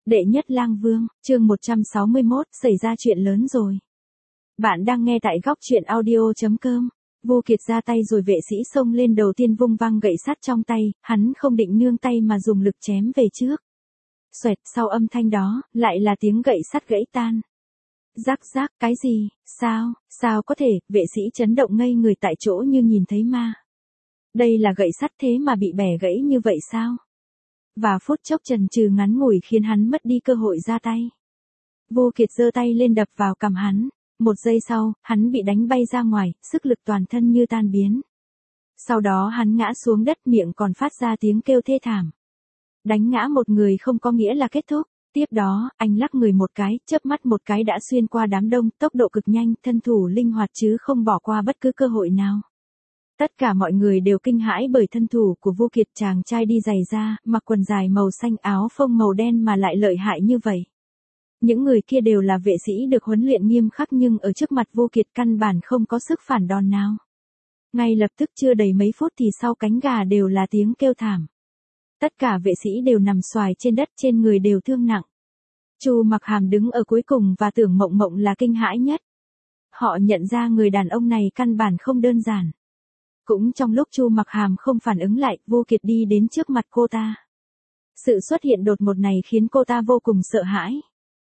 Đệ nhất lang vương, chương 161, xảy ra chuyện lớn rồi. Bạn đang nghe tại góc truyện audio.com. Vô Kiệt ra tay rồi vệ sĩ xông lên đầu tiên vung văng gậy sắt trong tay, hắn không định nương tay mà dùng lực chém về trước. Xoẹt, sau âm thanh đó, lại là tiếng gậy sắt gãy tan. Rắc rắc, cái gì, sao có thể, vệ sĩ chấn động ngây người tại chỗ như nhìn thấy ma. Đây là gậy sắt thế mà bị bẻ gãy như vậy sao? Và phút chốc chần chừ ngắn ngủi khiến hắn mất đi cơ hội ra tay. Vô Kiệt giơ tay lên đập vào cằm hắn. Một giây sau, hắn bị đánh bay ra ngoài, sức lực toàn thân như tan biến. Sau đó hắn ngã xuống đất, miệng còn phát ra tiếng kêu thê thảm. Đánh ngã một người không có nghĩa là kết thúc. Tiếp đó, anh lắc người một cái, chớp mắt một cái đã xuyên qua đám đông, tốc độ cực nhanh, thân thủ linh hoạt chứ không bỏ qua bất cứ cơ hội nào. Tất cả mọi người đều kinh hãi bởi thân thủ của Vô Kiệt, chàng trai đi giày da, mặc quần dài màu xanh, áo phông màu đen mà lại lợi hại như vậy. Những người kia đều là vệ sĩ được huấn luyện nghiêm khắc nhưng ở trước mặt Vô Kiệt căn bản không có sức phản đòn nào. Ngay lập tức chưa đầy mấy phút thì sau cánh gà đều là tiếng kêu thảm. Tất cả vệ sĩ đều nằm xoài trên đất, trên người đều thương nặng. Chu Mặc Hàm đứng ở cuối cùng và Tưởng Mộng Mộng là kinh hãi nhất. Họ nhận ra người đàn ông này căn bản không đơn giản. Cũng trong lúc Chu Mặc Hàm không phản ứng lại, Vô Kiệt đi đến trước mặt cô ta. Sự xuất hiện đột ngột này khiến cô ta vô cùng sợ hãi.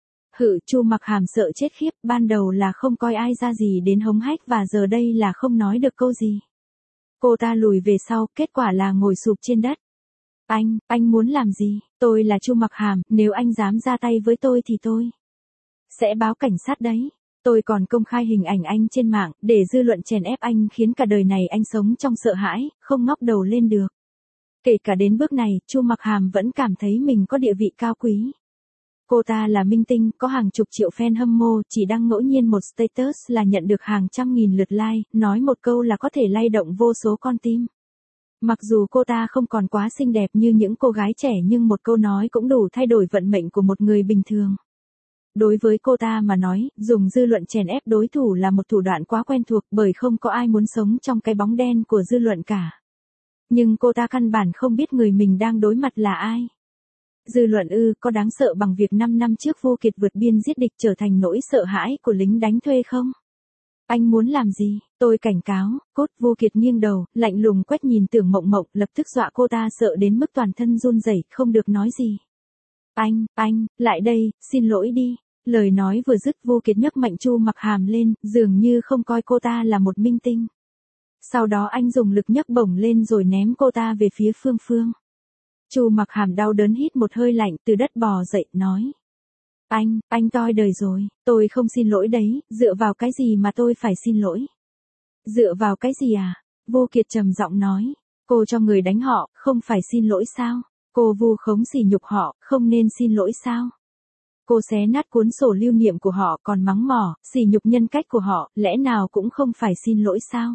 Chu Mặc Hàm sợ chết khiếp, ban đầu là không coi ai ra gì đến hống hách và giờ đây là không nói được câu gì. Cô ta lùi về sau, kết quả là ngồi sụp trên đất. Anh muốn làm gì? Tôi là Chu Mặc Hàm, nếu anh dám ra tay với tôi thì tôi sẽ báo cảnh sát đấy. Tôi còn công khai hình ảnh anh trên mạng, để dư luận chèn ép anh khiến cả đời này anh sống trong sợ hãi, không ngóc đầu lên được. Kể cả đến bước này, Chu Mặc Hàm vẫn cảm thấy mình có địa vị cao quý. Cô ta là minh tinh, có hàng chục triệu fan hâm mộ, chỉ đăng ngẫu nhiên một status là nhận được hàng trăm nghìn lượt like, nói một câu là có thể lay động vô số con tim. Mặc dù cô ta không còn quá xinh đẹp như những cô gái trẻ nhưng một câu nói cũng đủ thay đổi vận mệnh của một người bình thường. Đối với cô ta mà nói, dùng dư luận chèn ép đối thủ là một thủ đoạn quá quen thuộc bởi không có ai muốn sống trong cái bóng đen của dư luận cả. Nhưng cô ta căn bản không biết người mình đang đối mặt là ai. Dư luận có đáng sợ bằng việc 5 năm trước Vô Kiệt vượt biên giết địch trở thành nỗi sợ hãi của lính đánh thuê không? Anh muốn làm gì? Tôi cảnh cáo, Vô Kiệt nghiêng đầu, lạnh lùng quét nhìn Tưởng Mộng Mộng, lập tức dọa cô ta sợ đến mức toàn thân run rẩy, không được nói gì. Anh, lại đây, xin lỗi đi. Lời nói vừa dứt Vô Kiệt nhấc mạnh Chu Mặc Hàm lên, dường như không coi cô ta là một minh tinh. Sau đó anh dùng lực nhấc bổng lên rồi ném cô ta về phía Phương. Chu Mặc Hàm đau đớn hít một hơi lạnh, từ đất bò dậy, nói. Anh toi đời rồi, tôi không xin lỗi đấy, dựa vào cái gì mà tôi phải xin lỗi? Dựa vào cái gì à? Vô Kiệt trầm giọng nói. Cô cho người đánh họ, không phải xin lỗi sao? Cô vu khống sỉ nhục họ, không nên xin lỗi sao? Cô xé nát cuốn sổ lưu niệm của họ còn mắng mỏ, sỉ nhục nhân cách của họ, lẽ nào cũng không phải xin lỗi sao?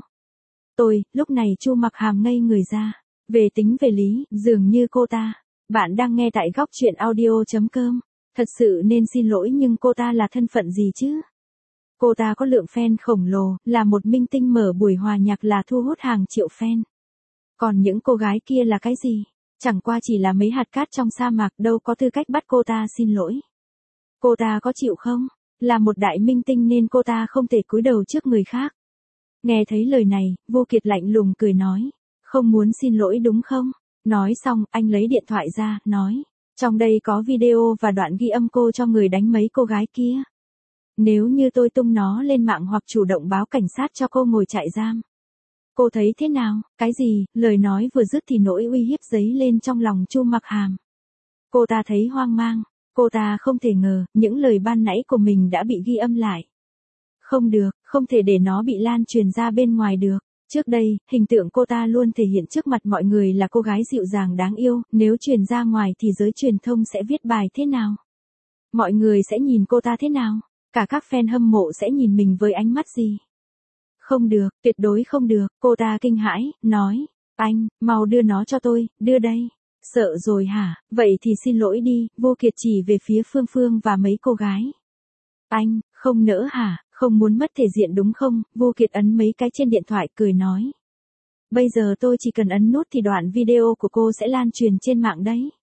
Lúc này Chu Mặc Hàm ngây người ra. Về tính về lý, dường như cô ta. Bạn đang nghe tại góc truyện audio.com. Thật sự nên xin lỗi nhưng cô ta là thân phận gì chứ? Cô ta có lượng fan khổng lồ, là một minh tinh mở buổi hòa nhạc là thu hút hàng triệu fan. Còn những cô gái kia là cái gì? Chẳng qua chỉ là mấy hạt cát trong sa mạc, đâu có tư cách bắt cô ta xin lỗi. Cô ta có chịu không? Là một đại minh tinh nên cô ta không thể cúi đầu trước người khác. Nghe thấy lời này, Vô Kiệt lạnh lùng cười nói. Không muốn xin lỗi đúng không? Nói xong, anh lấy điện thoại ra, nói. Trong đây có video và đoạn ghi âm cô cho người đánh mấy cô gái kia. Nếu như tôi tung nó lên mạng hoặc chủ động báo cảnh sát cho cô ngồi trại giam. Cô thấy thế nào? Cái gì? Lời nói vừa dứt thì nỗi uy hiếp dấy lên trong lòng Chu Mặc Hàm. Cô ta thấy hoang mang. Cô ta không thể ngờ, những lời ban nãy của mình đã bị ghi âm lại. Không được, không thể để nó bị lan truyền ra bên ngoài được. Trước đây, hình tượng cô ta luôn thể hiện trước mặt mọi người là cô gái dịu dàng đáng yêu, nếu truyền ra ngoài thì giới truyền thông sẽ viết bài thế nào? Mọi người sẽ nhìn cô ta thế nào? Cả các fan hâm mộ sẽ nhìn mình với ánh mắt gì? Không được, tuyệt đối không được, cô ta kinh hãi, nói. Anh, mau đưa nó cho tôi, đưa đây. Sợ rồi hả? Vậy thì xin lỗi đi, Vô Kiệt chỉ về phía Phương và mấy cô gái. Anh, không nỡ hả? Không muốn mất thể diện đúng không? Vô Kiệt ấn mấy cái trên điện thoại cười nói. Bây giờ tôi chỉ cần ấn nút thì đoạn video của cô sẽ lan truyền trên mạng đấy.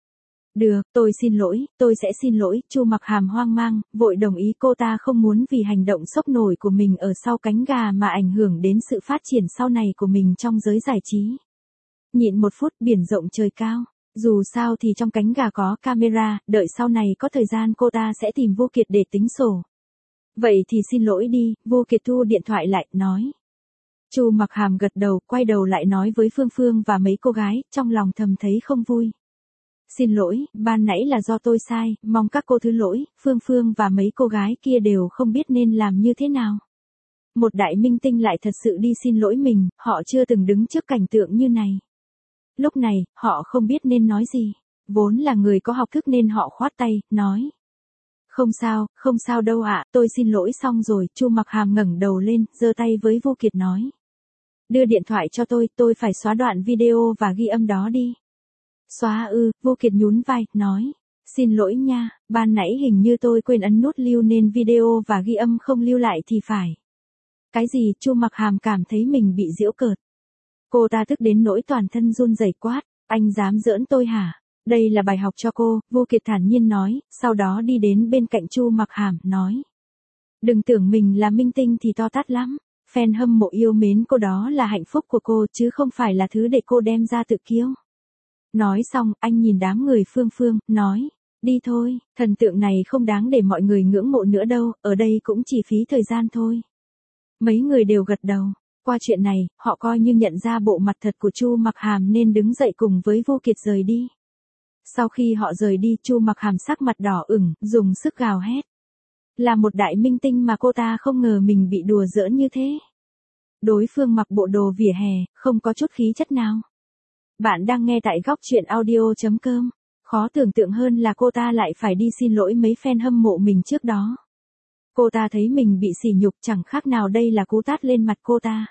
Được, tôi xin lỗi, tôi sẽ xin lỗi. Chu Mặc Hàm hoang mang, vội đồng ý. Cô ta không muốn vì hành động sốc nổi của mình ở sau cánh gà mà ảnh hưởng đến sự phát triển sau này của mình trong giới giải trí. Nhịn một phút, biển rộng trời cao. Dù sao thì trong cánh gà có camera, đợi sau này có thời gian cô ta sẽ tìm Vu Kiệt để tính sổ. Vậy thì xin lỗi đi. Vu Kiệt thu điện thoại lại, nói. Chu Mặc Hàm gật đầu, quay đầu lại nói với Phương Phương và mấy cô gái, trong lòng thầm thấy không vui. Xin lỗi, ban nãy là do tôi sai, mong các cô thứ lỗi. Phương Phương và mấy cô gái kia đều không biết nên làm như thế nào. Một đại minh tinh lại thật sự đi xin lỗi mình, họ chưa từng đứng trước cảnh tượng như này. Lúc này, họ không biết nên nói gì. Vốn là người có học thức nên họ khoát tay, nói. Không sao đâu ạ, tôi xin lỗi xong rồi. Chu Mặc Hàm ngẩng đầu lên, giơ tay với Vu Kiệt nói. Đưa điện thoại cho tôi phải xóa đoạn video và ghi âm đó đi. Xóa ư? Vu Kiệt nhún vai, nói. Xin lỗi nha, ban nãy hình như tôi quên ấn nút lưu nên video và ghi âm không lưu lại thì phải. Cái gì? Chu Mặc Hàm cảm thấy mình bị giễu cợt. Cô ta tức đến nỗi toàn thân run rẩy quát. Anh dám giỡn tôi hả? Đây là bài học cho cô, Vu Kiệt thản nhiên nói, sau đó đi đến bên cạnh Chu Mặc Hàm, nói. Đừng tưởng mình là minh tinh thì to tát lắm. Fan hâm mộ yêu mến cô đó là hạnh phúc của cô chứ không phải là thứ để cô đem ra tự kiêu. Nói xong, anh nhìn đám người Phương Phương, nói. Đi thôi, thần tượng này không đáng để mọi người ngưỡng mộ nữa đâu, ở đây cũng chỉ phí thời gian thôi. Mấy người đều gật đầu. Qua chuyện này, họ coi như nhận ra bộ mặt thật của Chu Mặc Hàm nên đứng dậy cùng với Vu Kiệt rời đi. Sau khi họ rời đi, Chu Mặc Hàm sắc mặt đỏ ửng, dùng sức gào hét. Là một đại minh tinh mà cô ta không ngờ mình bị đùa giỡn như thế. Đối phương mặc bộ đồ vỉa hè, không có chút khí chất nào. Bạn đang nghe tại góc truyện audio.com. Khó tưởng tượng hơn là cô ta lại phải đi xin lỗi mấy fan hâm mộ mình trước đó. Cô ta thấy mình bị sỉ nhục, chẳng khác nào đây là cú tát lên mặt cô ta.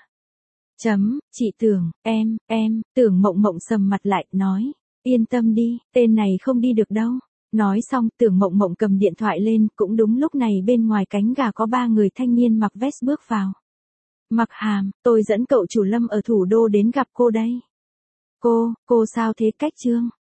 Chị Tưởng, Tưởng Mộng Mộng sầm mặt lại, nói. Yên tâm đi, tên này không đi được đâu. Nói xong, Tưởng Mộng Mộng cầm điện thoại lên, cũng đúng lúc này bên ngoài cánh gà có 3 người thanh niên mặc vest bước vào. Mặc Hàm, tôi dẫn cậu chủ Lâm ở thủ đô đến gặp cô đây. Cô sao thế? Cách Trương?